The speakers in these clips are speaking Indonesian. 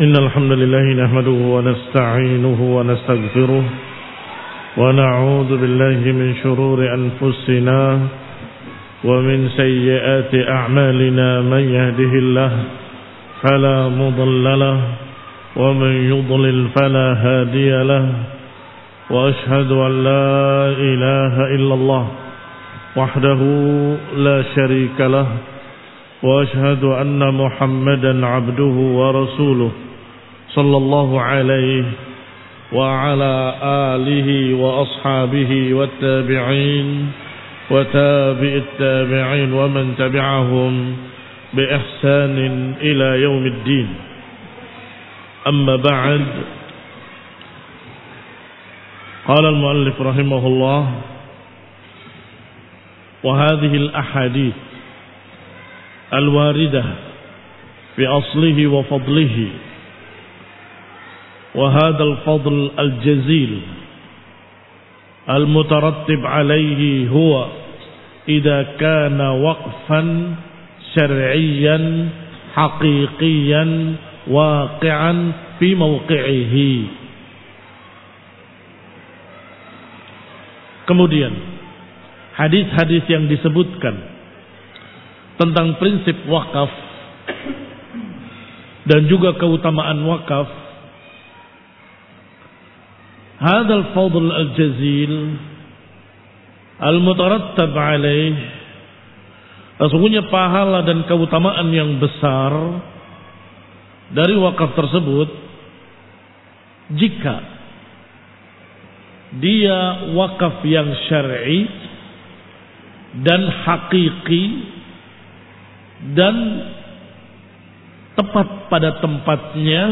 إن الحمد لله نحمده ونستعينه ونستغفره ونعوذ بالله من شرور أنفسنا ومن سيئات أعمالنا من يهده الله فلا مضل له ومن يضلل فلا هادي له وأشهد أن لا إله إلا الله وحده لا شريك له وأشهد أن محمدا عبده ورسوله صلى الله عليه وعلى آله وأصحابه والتابعين وتابع التابعين ومن تبعهم بإحسان إلى يوم الدين. أما بعد، قال المؤلف رحمه الله: وهذه الأحاديث الواردة في أصله وفضله وهذا الفضل الجزيل المترتب عليه هو إذا كان وقفا شرعيا حقيقيا واقعا في موقعه. Kemudian hadis-hadis yang disebutkan tentang prinsip wakaf dan juga keutamaan wakaf, hadzal fadl al-jazil al-mutarattab alaih, sesungguhnya pahala dan keutamaan yang besar dari wakaf tersebut jika dia wakaf yang syar'i dan hakiki dan tepat pada tempatnya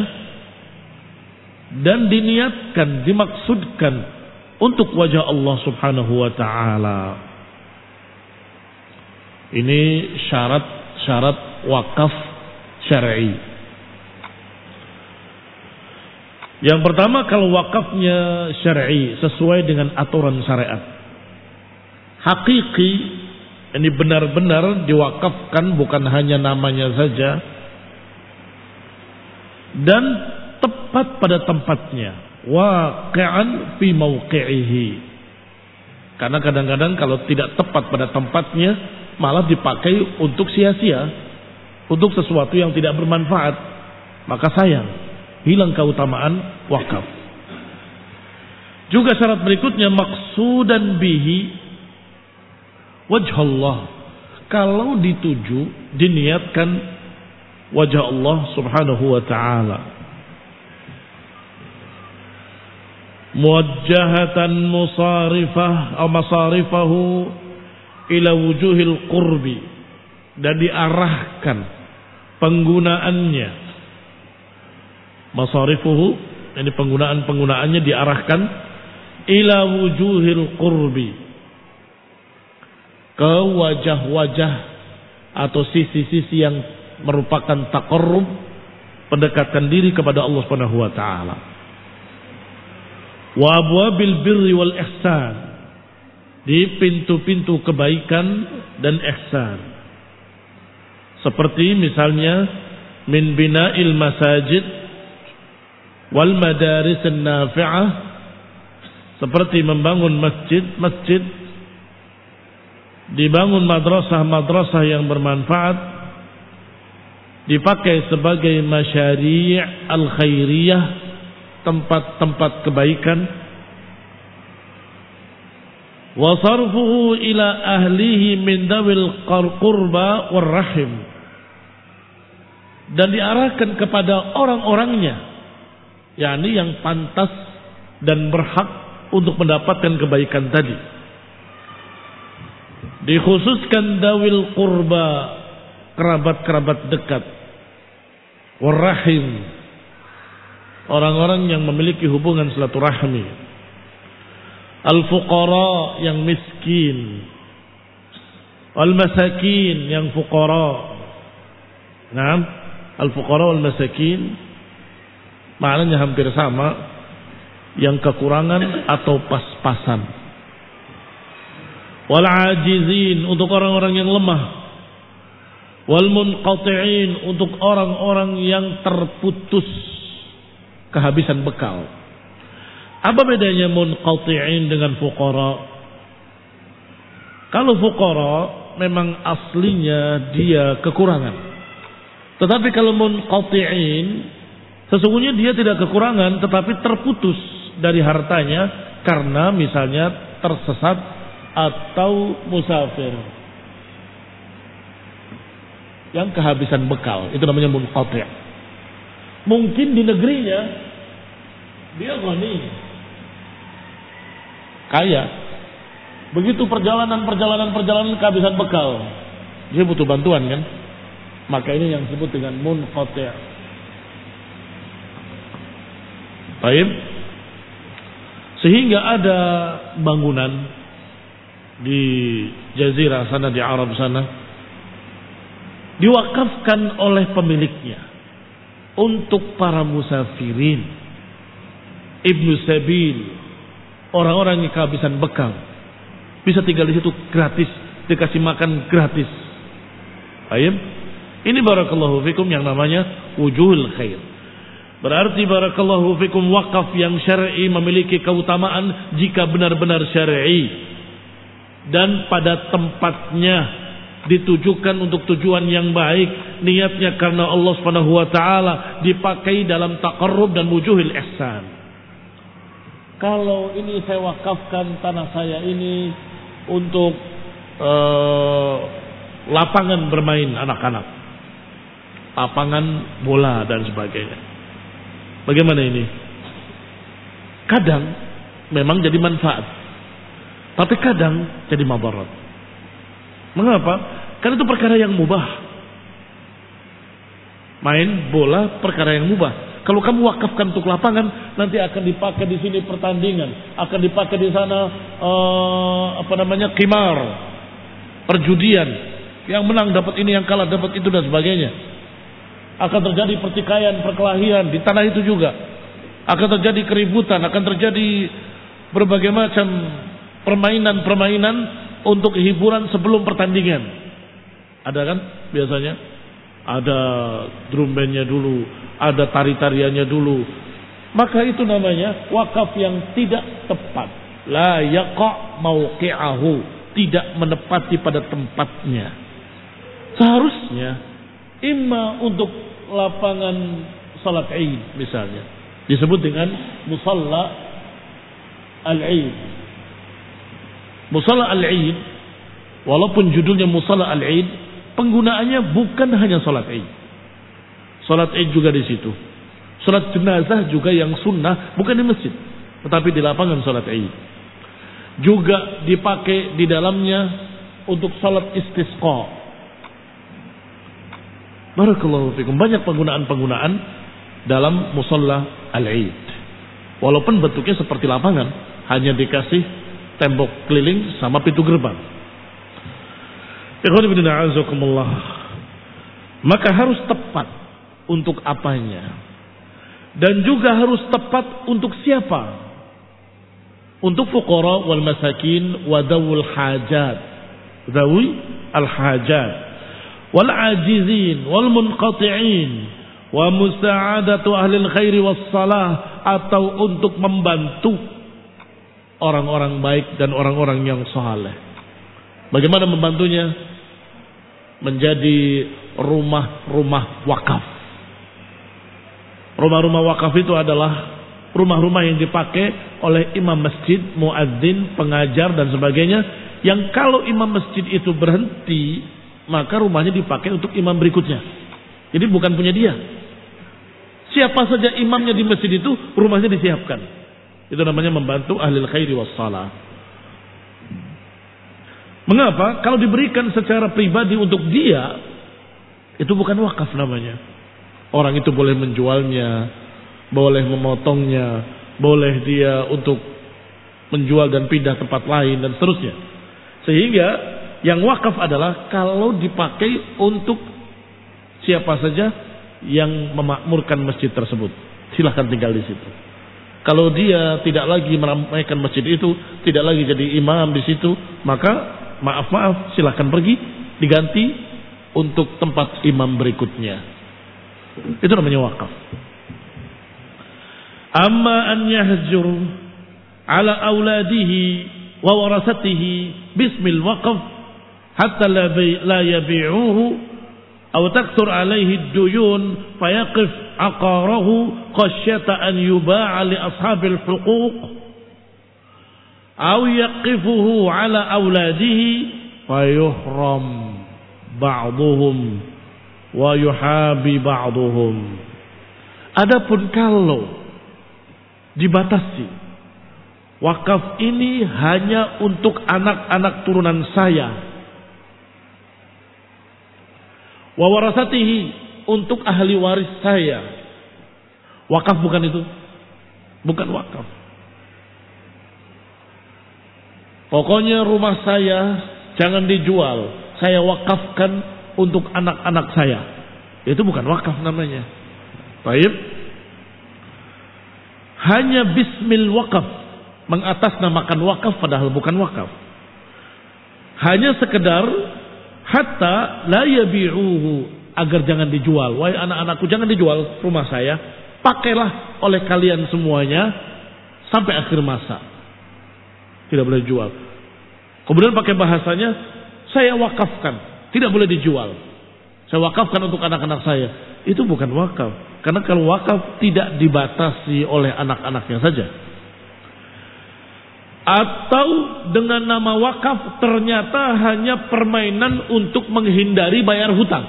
dan diniatkan, dimaksudkan untuk wajah Allah Subhanahu wa taala. Ini syarat-syarat wakaf syar'i. Yang pertama, kalau wakafnya syar'i sesuai dengan aturan syariat. Hakiki, ini benar-benar diwakafkan, bukan hanya namanya saja, dan tepat pada tempatnya, waqi'an fi mauqi'ihi. Karena kadang-kadang kalau tidak tepat pada tempatnya malah dipakai untuk sia-sia, untuk sesuatu yang tidak bermanfaat, maka sayang, hilang keutamaan wakaf. Juga syarat berikutnya, maqsudan bihi wajh Allah, kalau dituju, diniatkan wajah Allah Subhanahu wa ta'ala. Muwajjahatan musarifah atau masarifahu ila wujuhil qurbi, dan diarahkan penggunaannya, masarifuhu, ini penggunaannya diarahkan ila wujuhil qurbi, ke wajah-wajah atau sisi-sisi yang merupakan taqarrub, pendekatan diri kepada Allah Subhanahu wa taala. Wa abwabil birri wal ihsan, di pintu-pintu kebaikan dan ihsan. Seperti misalnya min bina'il masajid wal madaris an-nafi'ah, seperti membangun masjid-masjid, dibangun madrasah-madrasah yang bermanfaat, dipakai sebagai masyari' al-khairiyah, tempat-tempat kebaikan. Wa sarfuhu ila ahlihi min dawil qurba war rahim, dan diarahkan kepada orang-orangnya, yakni yang pantas dan berhak untuk mendapatkan kebaikan tadi. Dikhususkan dawil qurba, kerabat-kerabat dekat, warrahim, orang-orang yang memiliki hubungan silaturahmi, al-fuqara, yang miskin, al-masakin, yang fuqara. Naam, al-fuqara wal masakin maknanya hampir sama, yang kekurangan atau pas-pasan. Wal ajizin, untuk orang-orang yang lemah. Wal munqati'in, untuk orang-orang yang terputus kehabisan bekal. Apa bedanya munqati'in dengan fuqara? Kalau fuqara memang aslinya dia kekurangan. Tetapi kalau munqati'in sesungguhnya dia tidak kekurangan tetapi terputus dari hartanya karena misalnya tersesat atau musafir yang kehabisan bekal, itu namanya munqati'. Mungkin di negerinya dia ghani, kaya, begitu perjalanan kehabisan bekal, dia butuh bantuan kan, maka ini yang disebut dengan munqati'. Baik, sehingga ada bangunan di Jazirah sana, di Arab sana, diwakafkan oleh pemiliknya untuk para musafirin, ibnu sabil, orang-orang yang kehabisan bekal, bisa tinggal di situ gratis, dikasih makan gratis. Baik, ini barakallahu fikum yang namanya wujuhul khair. Berarti barakallahu fikum wakaf yang syar'i memiliki keutamaan jika benar-benar syar'i dan pada tempatnya, ditujukan untuk tujuan yang baik, niatnya karena Allah Subhanahu wa taala, dipakai dalam taqarrub dan wujuhil ihsan. Kalau ini saya wakafkan tanah saya ini untuk lapangan bermain anak-anak, lapangan bola dan sebagainya. Bagaimana ini? Kadang memang jadi manfaat, tapi kadang jadi madarat. Mengapa? Karena itu perkara yang mubah. Main bola perkara yang mubah. Kalau kamu wakafkan untuk lapangan, nanti akan dipakai di sini pertandingan, akan dipakai di sana qimar, perjudian. Yang menang dapat ini, yang kalah dapat itu dan sebagainya. Akan terjadi pertikaian, perkelahian di tanah itu juga. Akan terjadi keributan, akan terjadi berbagai macam permainan untuk hiburan sebelum pertandingan. Ada kan biasanya? Ada drum bandnya dulu, ada tari-tariannya dulu. Maka itu namanya wakaf yang tidak tepat. La yaqa' mauqi'ahu, tidak menepati pada tempatnya. Seharusnya imma untuk lapangan salat Id misalnya, disebut dengan musalla al-Id. Musalla al-Id, walaupun judulnya Musalla al-Id, penggunaannya bukan hanya salat Id. Salat Id juga di situ. Salat jenazah juga yang sunnah bukan di masjid, tetapi di lapangan salat Id. Juga dipakai di dalamnya untuk salat istisqa. Barakallahu fikum. Banyak penggunaan-penggunaan dalam musalla al-Id. Walaupun bentuknya seperti lapangan, hanya dikasih tembok keliling sama pintu gerbang. Maka harus tepat untuk apanya, dan juga harus tepat untuk siapa. Untuk fuqara wal masakin wa dawul hajat, dawi al hajat, wal ajizin wal munqati'in, wa musa'adatu ahli khairi was salah, atau untuk membantu orang-orang baik dan orang-orang yang saleh. Bagaimana membantunya? Menjadi rumah-rumah wakaf. Rumah-rumah wakaf itu adalah rumah-rumah yang dipakai oleh imam masjid, muadzin, pengajar dan sebagainya, yang kalau imam masjid itu berhenti, maka rumahnya dipakai untuk imam berikutnya. Jadi bukan punya dia. Siapa saja imamnya di masjid itu, rumahnya disiapkan. Itu namanya membantu ahli khairi wassalah. Mengapa? Kalau diberikan secara pribadi untuk dia, itu bukan wakaf namanya. Orang itu boleh menjualnya, boleh memotongnya, boleh dia untuk menjual dan pindah tempat lain dan seterusnya. Sehingga yang wakaf adalah kalau dipakai untuk siapa saja yang memakmurkan masjid tersebut, silahkan tinggal di situ. Kalau dia tidak lagi meramaikan masjid itu, tidak lagi jadi imam di situ, maka maaf silahkan pergi, diganti untuk tempat imam berikutnya. Itu namanya wakaf. Amma an yahjur ala auladihi wa warasatihi bismil waqf hatta la yabi'uhu aw takthur alaihi ad-duyun fayaqif aqarahu khasyata an yuba'a li ashabil huquq aw yaqifuhu ala auladihi fayuhram ba'dhum wa yuhabi ba'dhum. Adapun kalau dibatasi, wakaf ini hanya untuk anak-anak turunan saya, wa warasatihi, untuk ahli waris saya. Wakaf bukan itu, bukan wakaf. Pokoknya rumah saya jangan dijual, saya wakafkan untuk anak-anak saya. Itu bukan wakaf namanya. Baik. Hanya bismil wakaf, mengatasnamakan wakaf padahal bukan wakaf. Hanya sekedar hatta la yabi'uhu, agar jangan dijual. Wahai anak-anakku, jangan dijual rumah saya, pakailah oleh kalian semuanya sampai akhir masa. Tidak boleh dijual. Kemudian pakai bahasanya, saya wakafkan, tidak boleh dijual. Saya wakafkan untuk anak-anak saya. Itu bukan wakaf. Karena kalau wakaf tidak dibatasi oleh anak-anaknya saja. Atau dengan nama wakaf ternyata hanya permainan untuk menghindari bayar hutang.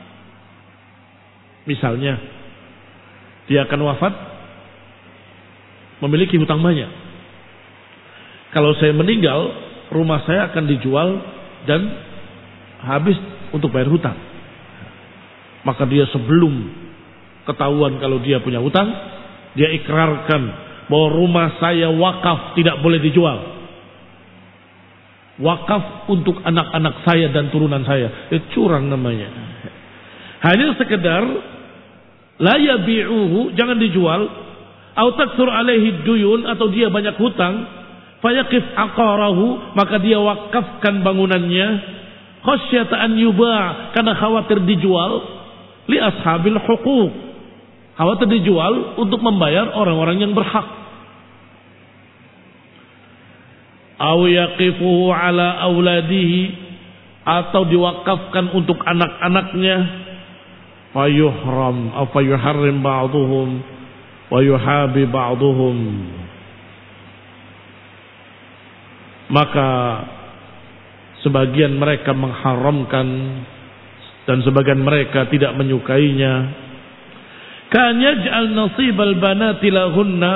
Misalnya, dia akan wafat, memiliki hutang banyak. Kalau saya meninggal, rumah saya akan dijual dan habis untuk bayar hutang. Maka dia sebelum ketahuan kalau dia punya hutang, dia ikrarkan bahwa rumah saya wakaf, tidak boleh dijual. Wakaf untuk anak-anak saya dan turunan saya. Itu curang namanya. Hanya sekedar la yabi'uhu, jangan dijual, au taksur alaihi duyun, atau dia banyak hutang, fayaqif aqarahu, maka dia wakafkan bangunannya, khasyata an yuba', karena khawatir dijual, li ashabil huquq, khawatir dijual untuk membayar orang-orang yang berhak. Aw yaqifuhu ala auladihi, atau diwakafkan untuk anak-anaknya, fayuhram aw fayuharrim ba'dhum wa yuhabi ba'dhum, maka sebagian mereka mengharamkan dan sebagian mereka tidak menyukainya. Kan yaj'al nasibal banati lahunna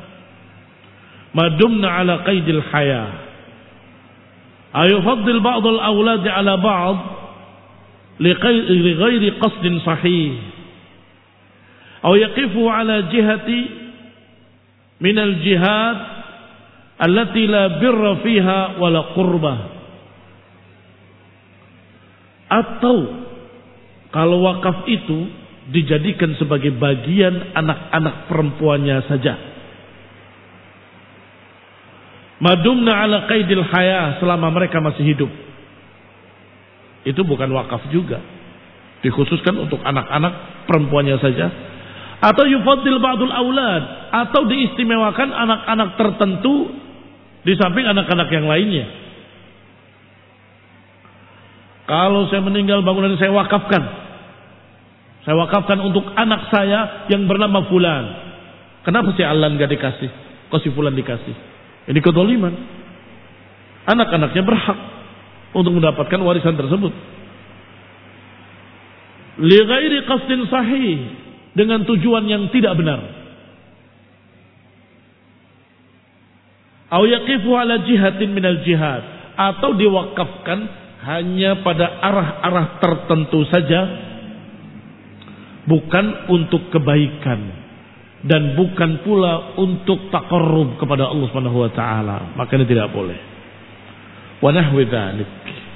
madumna ala qaidil haya, ayufaddil ba'dul awladi ala ba'd li ghairi qasdin sahih, aw yaqifu ala jihati min al jihad allati la birra fiha wala qurbah. Atau kalau wakaf itu dijadikan sebagai bagian anak-anak perempuannya saja, madumna ala qaidil haya, selama mereka masih hidup, itu bukan wakaf juga, dikhususkan untuk anak-anak perempuannya saja. Atau yufaddil ba'dul aulad, atau diistimewakan anak-anak tertentu di samping anak-anak yang lainnya. Kalau saya meninggal, bangunan saya wakafkan. Saya wakafkan untuk anak saya yang bernama Fulan. Kenapa si Alan gak dikasih? Kok si Fulan dikasih? Ini kezaliman. Anak-anaknya berhak untuk mendapatkan warisan tersebut. Li ghairi qasdin sahih, dengan tujuan yang tidak benar. Aw yaqifu ala jihatin minal jihad, atau diwakafkan hanya pada arah-arah tertentu saja, bukan untuk kebaikan dan bukan pula untuk taqarrub kepada Allah Subhanahu wa taala, maka ini tidak boleh. Wa nahwi dzalik.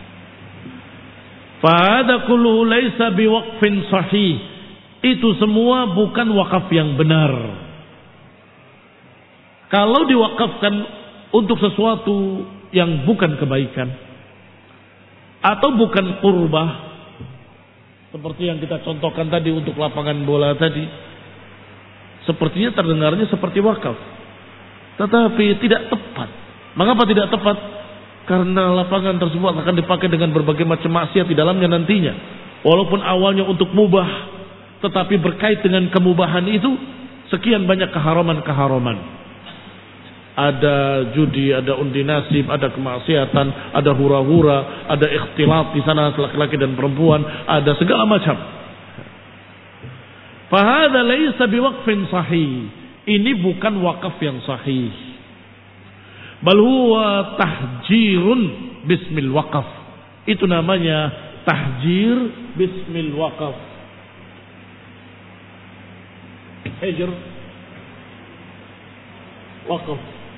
Fa hadza kullu laisa biwaqfin sahih. Itu semua bukan wakaf yang benar. Kalau diwakafkan untuk sesuatu yang bukan kebaikan atau bukan qurbah, seperti yang kita contohkan tadi untuk lapangan bola tadi, Sepertinya terdengarnya seperti wakaf, tetapi tidak tepat. Mengapa tidak tepat? Karena lapangan tersebut akan dipakai dengan berbagai macam maksiat di dalamnya nantinya. Walaupun awalnya untuk mubah, tetapi berkait dengan kemubahan itu sekian banyak keharaman-keharaman. Ada judi, ada undi nasib, ada kemaksiatan, ada hura-hura, ada ikhtilat di sana laki-laki dan perempuan, ada segala macam. Fahadha laysa biwaqfin sahih. Ini bukan wakaf yang sahih. Bal huwa tahjirun bismil waqaf. Itu namanya tahjir bismil waqaf. Hijr waqaf.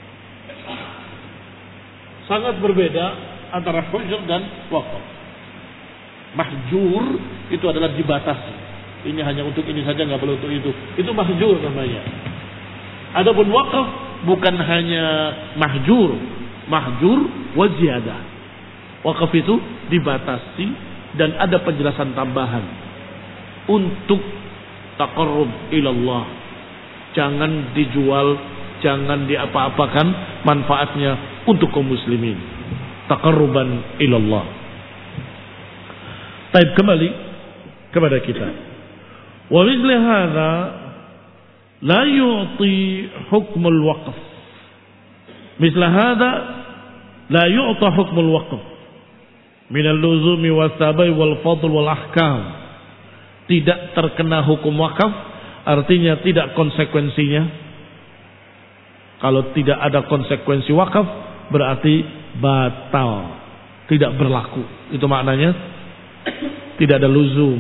Sangat berbeda antara hujur dan waqaf. Mahjur itu adalah dibatasi. Ini hanya untuk ini saja, nggak boleh untuk itu. Itu mahjur namanya. Adapun waqaf bukan hanya mahjur, mahjur wa ziyadah. Waqaf itu dibatasi dan ada penjelasan tambahan untuk taqarrub ilallah. Jangan dijual, jangan diapa-apakan manfaatnya untuk kaum muslimin. Taqarruban ilallah. Baik, kembali kepada kita. Wa mithli hadza la yu'ti hukmul waqf. Mithla hadza la yu'ta hukmul waqf min al-luzumi was-sabai wal-fadl wal-ahkam. Tidak terkena hukum wakaf, artinya tidak konsekuensinya. Kalau tidak ada konsekuensi wakaf, berarti batal, tidak berlaku. Itu maknanya tidak ada luzum.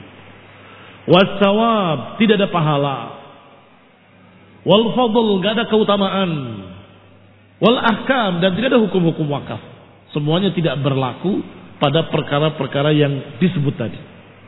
Was-sawab, tidak ada pahala. Wal-fadl, tidak ada keutamaan. Wal-ahkam, dan tidak ada hukum-hukum wakaf. Semuanya tidak berlaku pada perkara-perkara yang disebut tadi.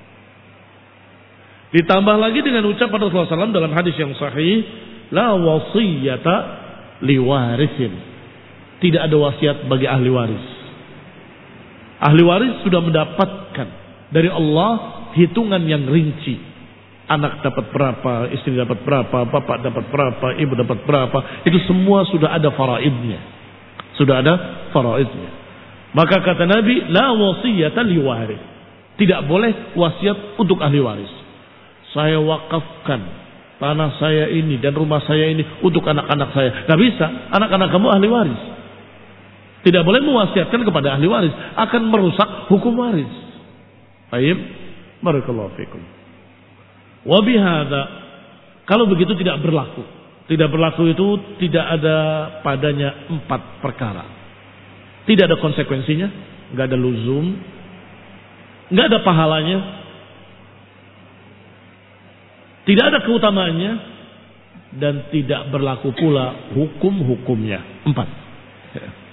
Ditambah lagi dengan ucapan Rasulullah SAW dalam hadis yang sahih, la wasiyata liwarisin. Tidak ada wasiat bagi ahli waris. Ahli waris sudah mendapatkan dari Allah hitungan yang rinci. Anak dapat berapa, istri dapat berapa, bapak dapat berapa, ibu dapat berapa. Itu semua sudah ada faraidnya. Sudah ada faraidnya. Maka kata Nabi, la wasiyata liwaris. Tidak boleh wasiat untuk ahli waris. Saya wakafkan tanah saya ini dan rumah saya ini untuk anak-anak saya. Gak bisa, anak-anak kamu ahli waris. Tidak boleh mewasiatkan kepada ahli waris, akan merusak hukum waris. Baik, barakallahu fikum. Wa bihadza, kalau begitu tidak berlaku. Tidak berlaku itu tidak ada padanya 4 perkara. Tidak ada konsekuensinya, enggak ada luzum, enggak ada pahalanya, tidak ada keutamaannya, dan tidak berlaku pula hukum-hukumnya. 4.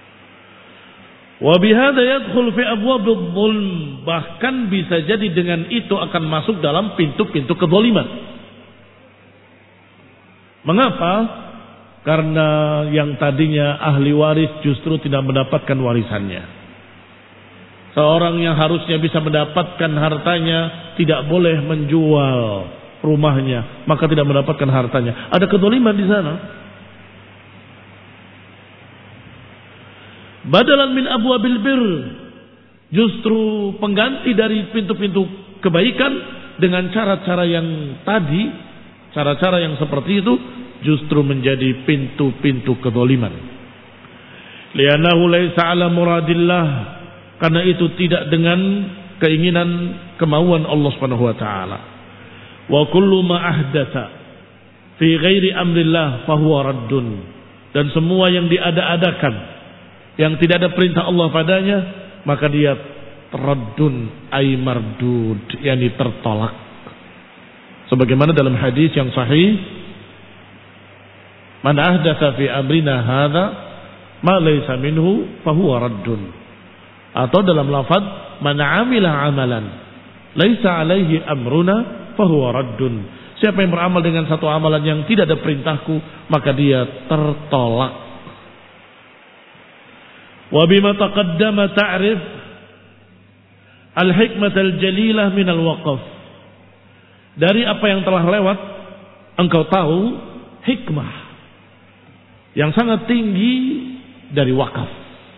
Wa bihadza yadkhul fi abwabil zulm, bahkan bisa jadi dengan itu akan masuk dalam pintu-pintu kezaliman. Mengapa? Karena yang tadinya ahli waris justru tidak mendapatkan warisannya. Seorang yang harusnya bisa mendapatkan hartanya tidak boleh menjual rumahnya, maka tidak mendapatkan hartanya. Ada kezaliman di sana. Badalan min abwabil bir, justru pengganti dari pintu-pintu kebaikan dengan cara-cara yang tadi, cara-cara yang seperti itu justru menjadi pintu-pintu kezaliman. Li'annahu laisa ala muradillah, karena itu tidak dengan keinginan kemauan Allah Subhanahu wa taala. Wa kullu ma ahdatsa fi ghairi amrillah fahuwa raddun, dan semua yang diada-adakan yang tidak ada perintah Allah padanya, maka dia raddun ay mardud, yakni tertolak. Sebagaimana dalam hadis yang sahih, man ahdatsa fi amrina hadza ma laysa minhu fahuwa raddun. Atau dalam lafaz man amila amalan laysa alaihi amruna fahuwa raddun. Siapa yang beramal dengan satu amalan yang tidak ada perintahku, maka dia tertolak. Wa bima taqaddama ta'rif al-hikmah al-jalilah min al-waqf. Dari apa yang telah lewat, engkau tahu hikmah yang sangat tinggi dari wakaf.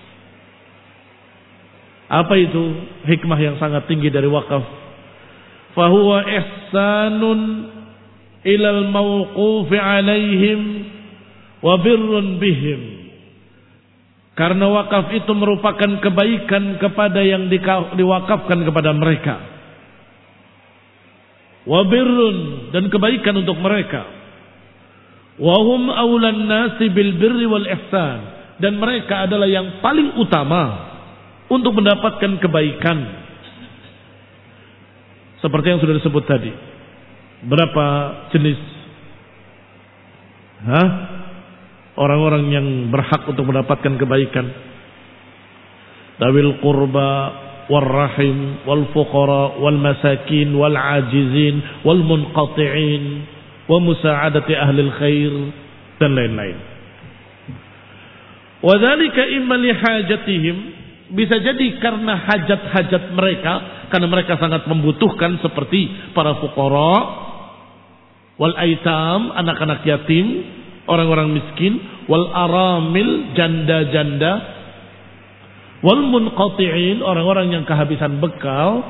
Apa itu hikmah yang sangat tinggi dari wakaf? Fahuwa ihsanun ilal mawqufi alaihim wa birrun bihim. Karena wakaf itu merupakan kebaikan kepada yang diwakafkan kepada mereka. Wa birrun, dan kebaikan untuk mereka. Wa hum awlan nasi bil birri wal ihsan, dan mereka adalah yang paling utama untuk mendapatkan kebaikan. Seperti yang sudah disebut tadi. Berapa jenis orang-orang yang berhak untuk mendapatkan kebaikan? Dawil qurba wal rahim wal fuqara wal masakin wal ajizin wal munqati'in wa musa'adati ahli khair dan lain-lain. Wa dzalika imma li hajatihim, bisa jadi karena hajat-hajat mereka, karena mereka sangat membutuhkan, seperti para fuqara wal aitam, anak-anak yatim, orang-orang miskin, wal aramil, janda-janda, wal munqati'in, orang-orang yang kehabisan bekal,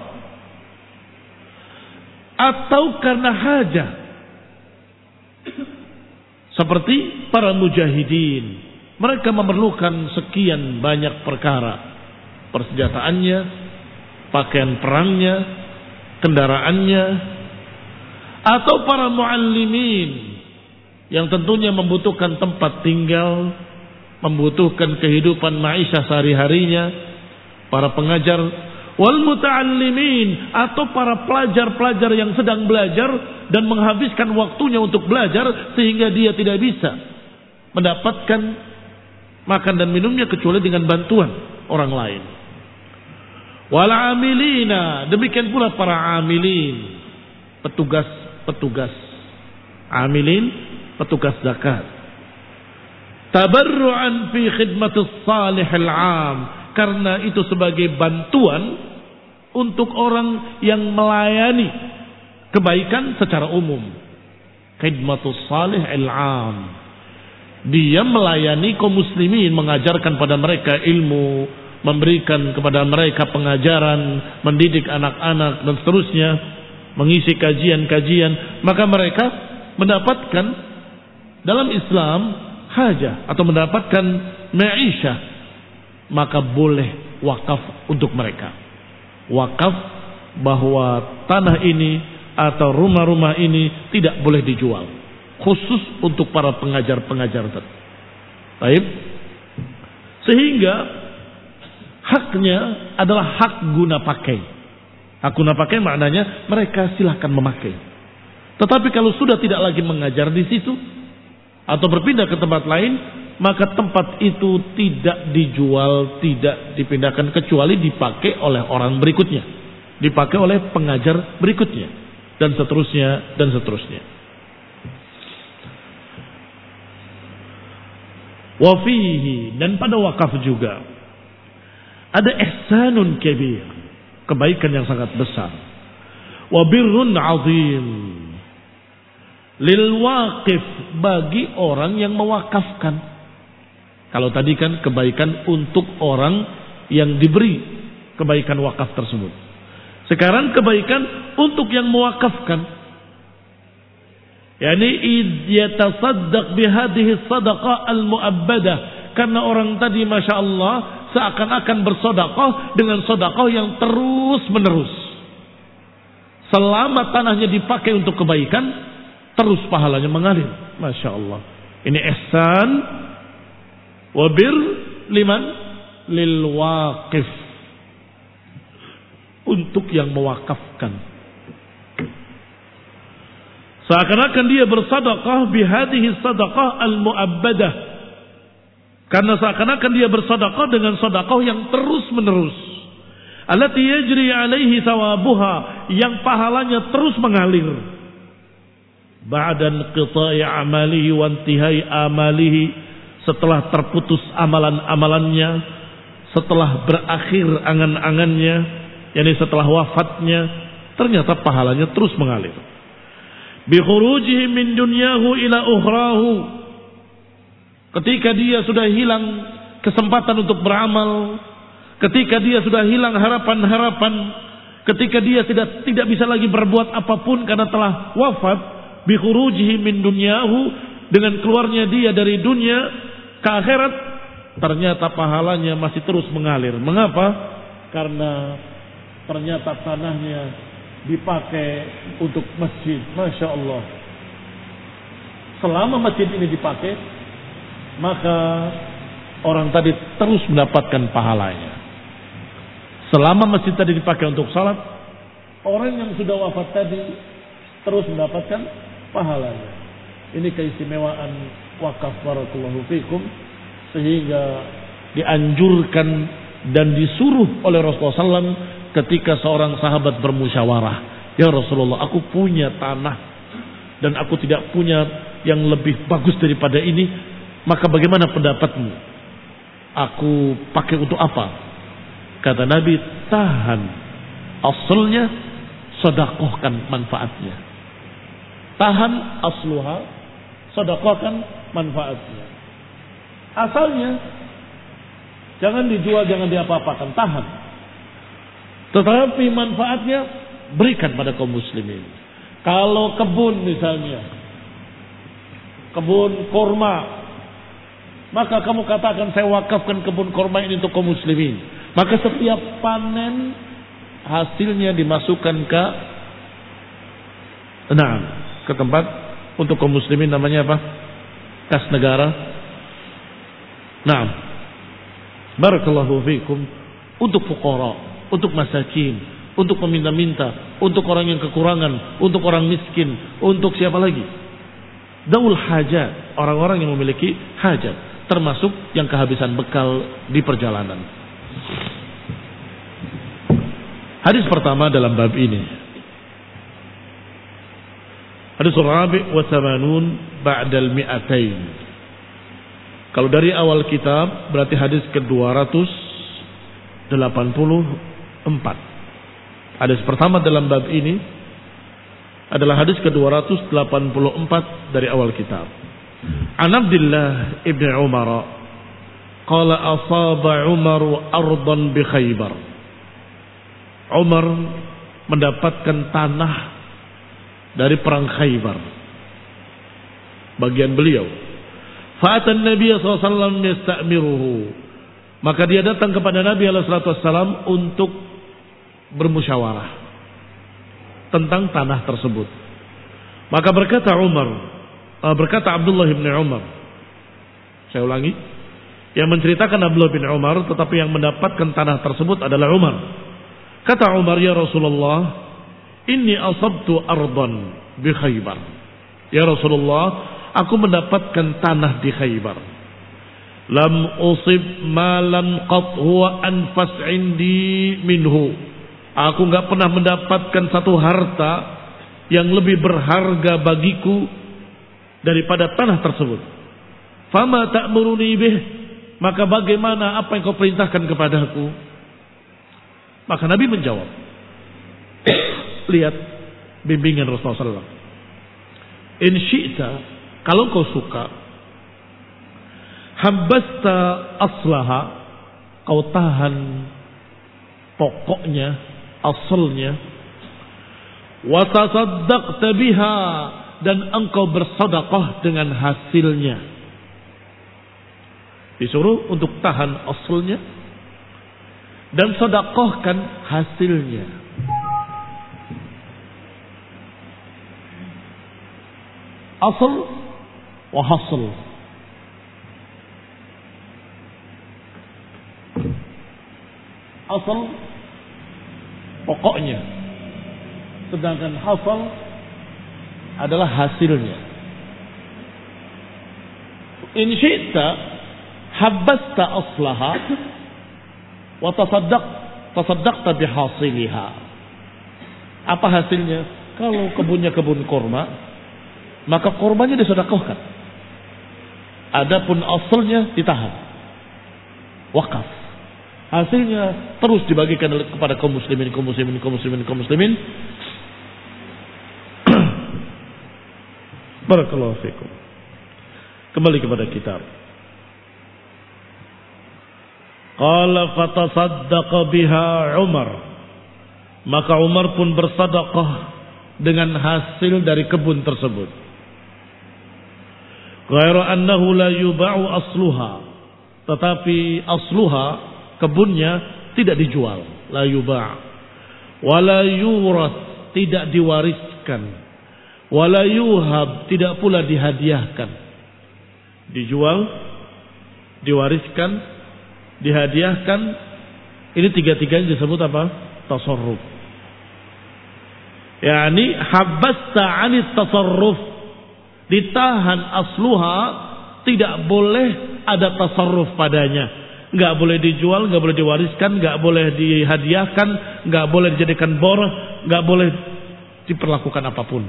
atau karena hajat seperti para mujahidin. Mereka memerlukan sekian banyak perkara, persenjataannya, pakaian perangnya, kendaraannya, atau para muallimin yang tentunya membutuhkan tempat tinggal, membutuhkan kehidupan maisha sehari-harinya, para pengajar, wal muta'allimin, atau para pelajar-pelajar yang sedang belajar dan menghabiskan waktunya untuk belajar sehingga dia tidak bisa mendapatkan makan dan minumnya kecuali dengan bantuan orang lain. Wal amilina, demikian pula para amilin, petugas amilin, petugas zakat. Tabarru'an fi khidmatis salihil 'am, karena itu sebagai bantuan untuk orang yang melayani kebaikan secara umum. Khidmatus salihil 'am, dia melayani kaum muslimin, mengajarkan pada mereka ilmu, memberikan kepada mereka pengajaran, mendidik anak-anak dan seterusnya, mengisi kajian-kajian, maka mereka mendapatkan dalam Islam hajah atau mendapatkan ma'isyah, maka boleh wakaf untuk mereka. Wakaf bahwa tanah ini atau rumah-rumah ini tidak boleh dijual, khusus untuk para pengajar-pengajar. Baik. Sehingga haknya adalah hak guna pakai. Hak guna pakai maknanya mereka silahkan memakai. Tetapi kalau sudah tidak lagi mengajar di situ atau berpindah ke tempat lain, maka tempat itu tidak dijual, tidak dipindahkan kecuali dipakai oleh orang berikutnya, dipakai oleh pengajar berikutnya, dan seterusnya dan seterusnya. Wa fihi, dan pada wakaf juga ada ihsanun kabir, kebaikan yang sangat besar. Wa birrun azim lil waqif, bagi orang yang mewakafkan. Kalau tadi kan kebaikan untuk orang yang diberi kebaikan wakaf tersebut. Sekarang kebaikan untuk yang mewakafkan. Yani yatasaddaq bihadhihi sadaqah al-mu'abbadah, karena orang tadi Masya Allah seakan-akan bersedekah dengan sedekah yang terus menerus. Selama tanahnya dipakai untuk kebaikan, terus pahalanya mengalir. Masya Allah. Ini ihsan wa bir liman lil waqif, untuk yang mewakafkan. Seakan-akan dia bersedekah bihadhihi sadaqah al-mu'abbadah, karena seakan-akan dia bersedekah dengan sedekah yang terus menerus. Allati yajri alaihi thawabuha, yang pahalanya terus mengalir. Ba'da inqita'i amalihi wa intihai amalihi, setelah terputus amalan-amalannya, setelah berakhir angan-angannya, yakni setelah wafatnya, ternyata pahalanya terus mengalir. bi khurujihi min dunyahu ila ukhrahu. Ketika dia sudah hilang kesempatan untuk beramal, ketika dia sudah hilang harapan-harapan, ketika dia tidak bisa lagi berbuat apapun karena telah wafat, bi khurujihi min dunyahu, dengan keluarnya dia dari dunia ke akhirat, ternyata pahalanya masih terus mengalir. Mengapa? Karena ternyata tanahnya dipakai untuk masjid. Masya Allah. Selama masjid ini dipakai, maka orang tadi terus mendapatkan pahalanya. Selama masjid tadi dipakai untuk salat, orang yang sudah wafat tadi terus mendapatkan pahalanya. Ini keistimewaan wakaf, barakallahu fikum, sehingga dianjurkan dan disuruh oleh Rasulullah SAW ketika seorang sahabat bermusyawarah. Ya Rasulullah, aku punya tanah dan aku tidak punya yang lebih bagus daripada ini, maka bagaimana pendapatmu? Aku pakai untuk apa? Kata Nabi, tahan asalnya, sedekahkan manfaatnya. Tahan asluha, sedekahkan manfaatnya. Asalnya jangan dijual, jangan diapa-apakan, tahan. Tetapi manfaatnya berikan pada kaum muslimin. Kalau kebun misalnya, kebun korma, maka kamu katakan saya wakafkan kebun korma ini untuk kaum muslimin. Maka setiap panen hasilnya dimasukkan ke tempat untuk kaum muslimin, namanya apa? Kas negara. Nah, barakallahu fikum, untuk fuqara, untuk masakin, untuk peminta-minta, untuk orang yang kekurangan, untuk orang miskin, untuk siapa lagi? Daul hajat, orang-orang yang memiliki hajat, termasuk yang kehabisan bekal di perjalanan. Hadis pertama dalam bab ini, hadis Rabi' wa Thamanun ba'dal mi'atain. Kalau dari awal kitab berarti hadis ke-284. Hadis pertama dalam bab ini adalah hadis ke-284 dari awal kitab. An Abdullah ibn Umar qala asaba Umar ardan bi Khaybar. Umar mendapatkan tanah dari perang Khaybar, bagian beliau. Fa'atan Nabi sallallahu alaihi wasallam yasta'miruhu. Maka dia datang kepada Nabi sallallahu alaihi wasallam untuk bermusyawarah tentang tanah tersebut. Maka berkata Abdullah bin Umar. Saya ulangi, yang menceritakan Abdullah bin Umar, tetapi yang mendapatkan tanah tersebut adalah Umar. Kata Umar, ya Rasulullah, inni asabtu ardan bi Khaybar. Ya Rasulullah, aku mendapatkan tanah di Khaybar. Lam usib malan qat huwa anfas indi minhu. Aku enggak pernah mendapatkan satu harta yang lebih berharga bagiku daripada tanah tersebut. Fama ta'muruni bih? Maka bagaimana, apa yang kau perintahkan kepadaku? Maka Nabi menjawab, lihat bimbingan Rasulullah SAW. In syi'ta, kalau kau suka, habbasta aslaha, kau tahan pokoknya, asalnya, wa tasaddaqta biha, dan engkau bersedekah dengan hasilnya. Disuruh untuk tahan asalnya dan sedekahkan hasilnya. Asal wa hasil. Asal pokoknya, sedangkan hasil adalah hasilnya. In syi'ta habbasta aslaha wa tasaddaqta bihasiliha. Apa hasilnya? Kalau kebunnya kebun korma, maka kormanya disedekahkan. Adapun asalnya ditahan, wakaf. Hasilnya terus dibagikan kepada kaum muslimin. Barakallahu fikum. Kembali kepada kitab. Qala fatasaddaqa biha Umar. Maka Umar pun bersedekah dengan hasil dari kebun tersebut. Ghairu annahu la yuba'u asluha. Tetapi asluha, kebunnya tidak dijual, la yuba'. Wala yuras, tidak diwariskan. Wala yuhab, tidak pula dihadiahkan. Dijual, diwariskan, dihadiahkan, ini tiga-tiganya disebut apa? Tasarruf. Yani habbasta 'anit tasarruf. Ditahan asluha, tidak boleh ada tasarruf padanya. Enggak boleh dijual, enggak boleh diwariskan, enggak boleh dihadiahkan, enggak boleh dijadikan bor, enggak boleh diperlakukan apapun.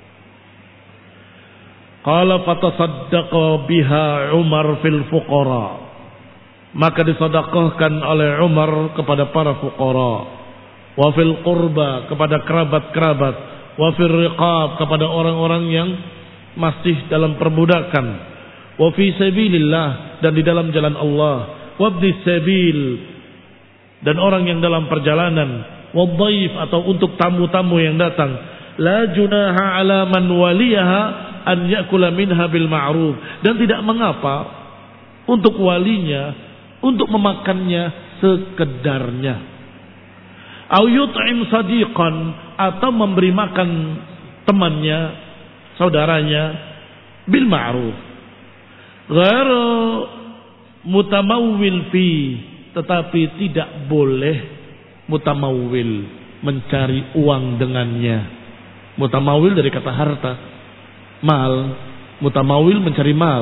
Qala fatasaddaqa biha Umar fil fuqara. Maka disedekahkan oleh Umar kepada para fuqara. Wa fil qurba, kepada kerabat-kerabat. Wa fil riqab, kepada orang-orang yang masih dalam perbudakan. Wa fi sabilillah, dan di dalam jalan Allah. Wa ibnis sabil, dan orang yang dalam perjalanan. Wa dhaif, atau untuk tamu-tamu yang datang. La junaha ala man waliyaha an yakula minha bil ma'ruf, dan tidak mengapa untuk walinya untuk memakannya sekedarnya. Au yut'im sadiqan, atau memberi makan temannya, saudaranya, bil ma'ruf. Ghairu mutamawwil fi, tetapi tidak boleh mutamawwil, mencari uang dengannya. Mutamawwil dari kata harta, mal. Mutamawil mencari mal.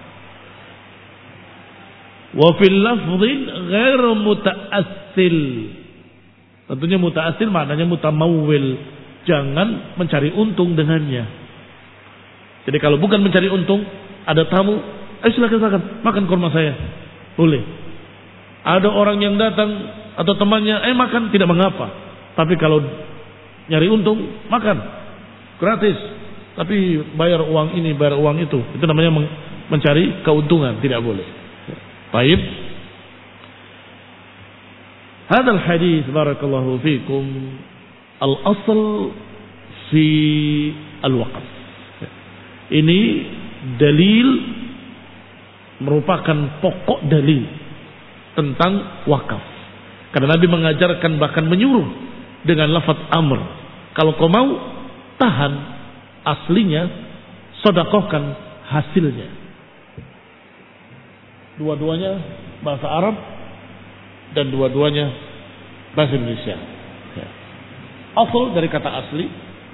Wa fil lafdhin ghairu mutaassil. Tentunya mutaassil maknanya mutamawil, jangan mencari untung dengannya. Jadi kalau bukan mencari untung, ada tamu, silakan makan kurma saya. Boleh. Ada orang yang datang atau temannya, makan, tidak mengapa. Tapi kalau nyari untung, makan gratis. Tapi bayar uang ini, bayar uang itu namanya mencari keuntungan, tidak boleh. Baik. Hadal hadis barakallahu fikum al-asl fi al-waqf. Ini dalil, merupakan pokok dalil tentang wakaf. Karena Nabi mengajarkan, bahkan menyuruh dengan lafaz amr. Kalau kau mau tahan aslinya, sedekahkan hasilnya. Dua-duanya bahasa Arab dan dua-duanya bahasa Indonesia. Asal dari kata asli,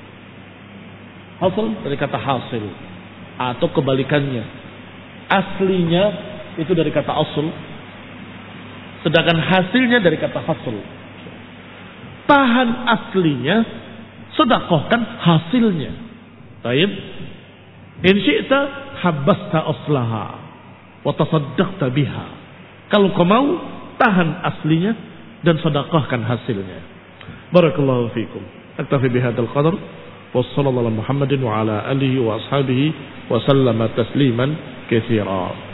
hasil dari kata hasil, atau kebalikannya. Aslinya itu dari kata asal, sedangkan hasilnya dari kata hasil. Tahan aslinya, sedekahkan hasilnya. Baik. In syi'ta habbasta aslaha wa tasaddaqta biha. Kalau kau mau, tahan aslinya dan sedekahkan hasilnya. Barakallahu fikum. Aktafi bihadzal qadar. Wassallallahu ala Muhammadin wa ala alihi wa ashabihi wa sallama tasliman katsiran.